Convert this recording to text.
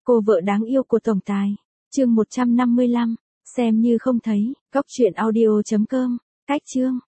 Cô vợ đáng yêu của tổng tài. Chương 155, xem như không thấy. Cóc truyện audio.com. Cách chương.